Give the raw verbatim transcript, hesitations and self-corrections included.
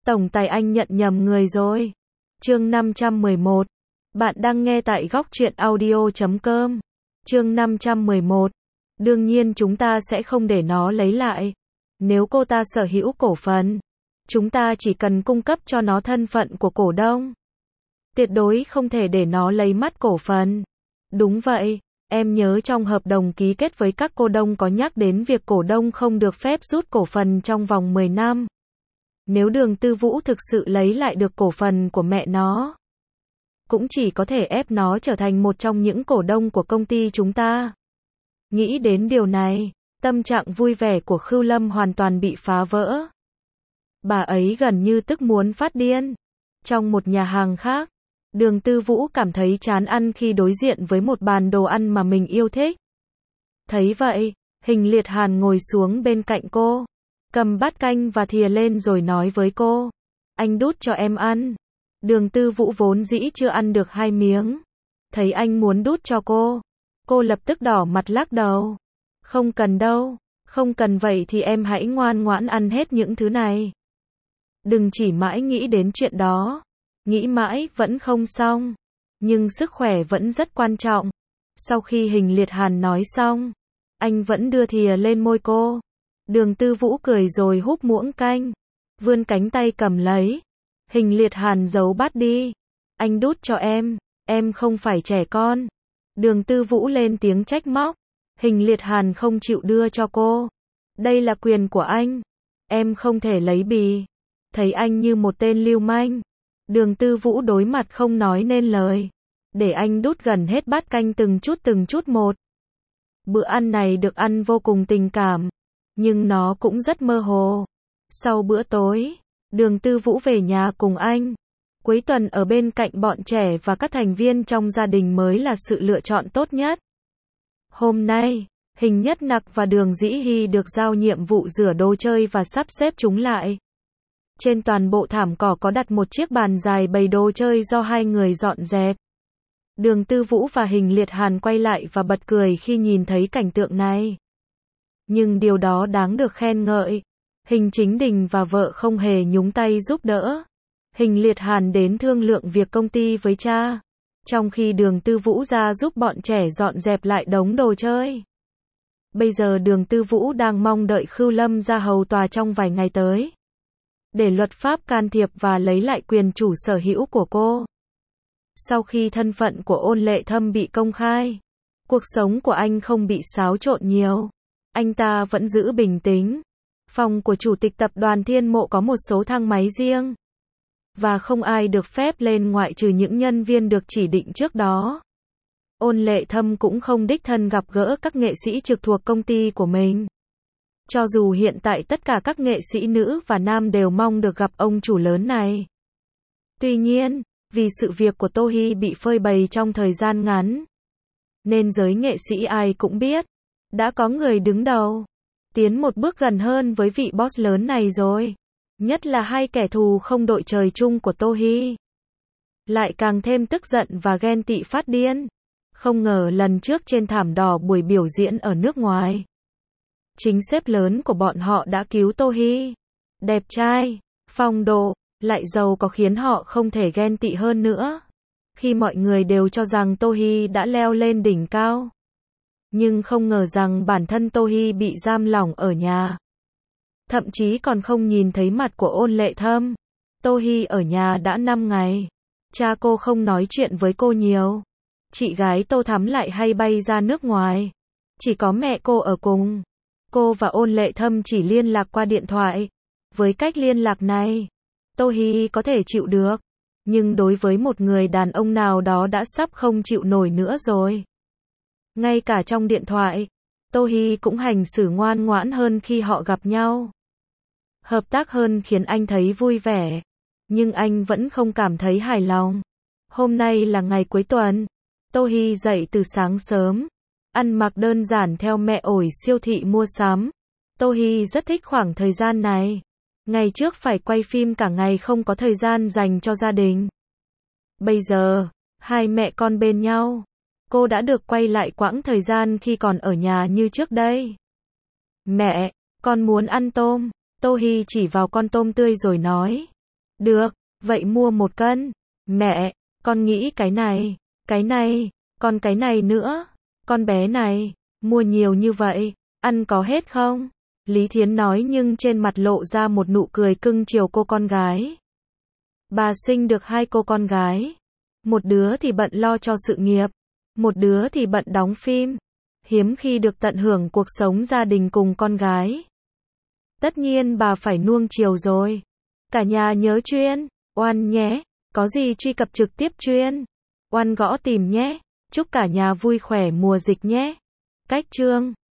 Tổng tài anh nhận nhầm người rồi. Chương năm trăm mười một. Bạn đang nghe tại góc truyện audio chấm com. Chương năm trăm mười một. Đương nhiên chúng ta sẽ không để nó lấy lại. Nếu cô ta sở hữu cổ phần, chúng ta chỉ cần cung cấp cho nó thân phận của cổ đông. Tuyệt đối không thể để nó lấy mất cổ phần. Đúng vậy, em nhớ trong hợp đồng ký kết với các cổ đông có nhắc đến việc cổ đông không được phép rút cổ phần trong vòng mười năm. Nếu Đường Tư Vũ thực sự lấy lại được cổ phần của mẹ nó, cũng chỉ có thể ép nó trở thành một trong những cổ đông của công ty chúng ta. Nghĩ đến điều này, tâm trạng vui vẻ của Khưu Lâm hoàn toàn bị phá vỡ. Bà ấy gần như tức muốn phát điên. Trong một nhà hàng khác, Đường Tư Vũ cảm thấy chán ăn khi đối diện với một bàn đồ ăn mà mình yêu thích. Thấy vậy, Hình Liệt Hàn ngồi xuống bên cạnh cô, cầm bát canh và thìa lên rồi nói với cô, anh đút cho em ăn. Đường Tư Vũ vốn dĩ chưa ăn được hai miếng. Thấy anh muốn đút cho cô, cô lập tức đỏ mặt lắc đầu. Không cần đâu, không cần vậy thì em hãy ngoan ngoãn ăn hết những thứ này. Đừng chỉ mãi nghĩ đến chuyện đó. Nghĩ mãi vẫn không xong. Nhưng sức khỏe vẫn rất quan trọng. Sau khi Hình Liệt Hàn nói xong, anh vẫn đưa thìa lên môi cô. Đường Tư Vũ cười rồi húp muỗng canh, vươn cánh tay cầm lấy. Hình Liệt Hàn giấu bát đi. Anh đút cho em, em không phải trẻ con. Đường Tư Vũ lên tiếng trách móc. Hình Liệt Hàn không chịu đưa cho cô. Đây là quyền của anh. Em không thể lấy bì. Thấy anh như một tên lưu manh, Đường Tư Vũ đối mặt không nói nên lời. Để anh đút gần hết bát canh từng chút từng chút một. Bữa ăn này được ăn vô cùng tình cảm, nhưng nó cũng rất mơ hồ. Sau bữa tối, Đường Tư Vũ về nhà cùng anh. Cuối tuần ở bên cạnh bọn trẻ và các thành viên trong gia đình mới là sự lựa chọn tốt nhất. Hôm nay, Hình Nhất Nặc và Đường Dĩ Hy được giao nhiệm vụ rửa đồ chơi và sắp xếp chúng lại. Trên toàn bộ thảm cỏ có đặt một chiếc bàn dài bày đồ chơi do hai người dọn dẹp. Đường Tư Vũ và Hình Liệt Hàn quay lại và bật cười khi nhìn thấy cảnh tượng này. Nhưng điều đó đáng được khen ngợi. Hình Chính Đình và vợ không hề nhúng tay giúp đỡ. Hình Liệt Hàn đến thương lượng việc công ty với cha, trong khi Đường Tư Vũ ra giúp bọn trẻ dọn dẹp lại đống đồ chơi. Bây giờ Đường Tư Vũ đang mong đợi Khưu Lâm ra hầu tòa trong vài ngày tới, để luật pháp can thiệp và lấy lại quyền chủ sở hữu của cô. Sau khi thân phận của Ôn Lệ Thâm bị công khai, cuộc sống của anh không bị xáo trộn nhiều. Anh ta vẫn giữ bình tĩnh. Phòng của Chủ tịch Tập đoàn Thiên Mộ có một số thang máy riêng, và không ai được phép lên ngoại trừ những nhân viên được chỉ định trước đó. Ôn Lệ Thâm cũng không đích thân gặp gỡ các nghệ sĩ trực thuộc công ty của mình. Cho dù hiện tại tất cả các nghệ sĩ nữ và nam đều mong được gặp ông chủ lớn này. Tuy nhiên, vì sự việc của Tô Hy bị phơi bày trong thời gian ngắn, nên giới nghệ sĩ ai cũng biết, đã có người đứng đầu, tiến một bước gần hơn với vị boss lớn này rồi. Nhất là hai kẻ thù không đội trời chung của Tô Hy, lại càng thêm tức giận và ghen tị phát điên. Không ngờ lần trước trên thảm đỏ buổi biểu diễn ở nước ngoài, chính sếp lớn của bọn họ đã cứu Tô Hy. Đẹp trai, phong độ, lại giàu có khiến họ không thể ghen tị hơn nữa. Khi mọi người đều cho rằng Tô Hy đã leo lên đỉnh cao, nhưng không ngờ rằng bản thân Tô Hy bị giam lỏng ở nhà. Thậm chí còn không nhìn thấy mặt của Ôn Lệ Thâm. Tô Hy ở nhà đã năm ngày. Cha cô không nói chuyện với cô nhiều. Chị gái Tô Thắm lại hay bay ra nước ngoài. Chỉ có mẹ cô ở cùng. Cô và Ôn Lệ Thâm chỉ liên lạc qua điện thoại. Với cách liên lạc này, Tô Hy có thể chịu được. Nhưng đối với một người đàn ông nào đó đã sắp không chịu nổi nữa rồi. Ngay cả trong điện thoại, Tô Hy cũng hành xử ngoan ngoãn hơn khi họ gặp nhau. Hợp tác hơn khiến anh thấy vui vẻ. Nhưng anh vẫn không cảm thấy hài lòng. Hôm nay là ngày cuối tuần. Tô Hy dậy từ sáng sớm, ăn mặc đơn giản theo mẹ ổi siêu thị mua sắm. Tô Hy rất thích khoảng thời gian này. Ngày trước phải quay phim cả ngày không có thời gian dành cho gia đình. Bây giờ, hai mẹ con bên nhau. Cô đã được quay lại quãng thời gian khi còn ở nhà như trước đây. Mẹ, con muốn ăn tôm. Tô Hy chỉ vào con tôm tươi rồi nói. Được, vậy mua một cân. Mẹ, con nghĩ cái này, cái này, còn cái này nữa. Con bé này, mua nhiều như vậy, ăn có hết không? Lý Thiến nói nhưng trên mặt lộ ra một nụ cười cưng chiều cô con gái. Bà sinh được hai cô con gái. Một đứa thì bận lo cho sự nghiệp, một đứa thì bận đóng phim. Hiếm khi được tận hưởng cuộc sống gia đình cùng con gái. Tất nhiên bà phải nuông chiều rồi. Cả nhà nhớ chuyên, oan nhé. Có gì truy cập trực tiếp chuyên, oan gõ tìm nhé. Chúc cả nhà vui khỏe mùa dịch nhé. Cách chương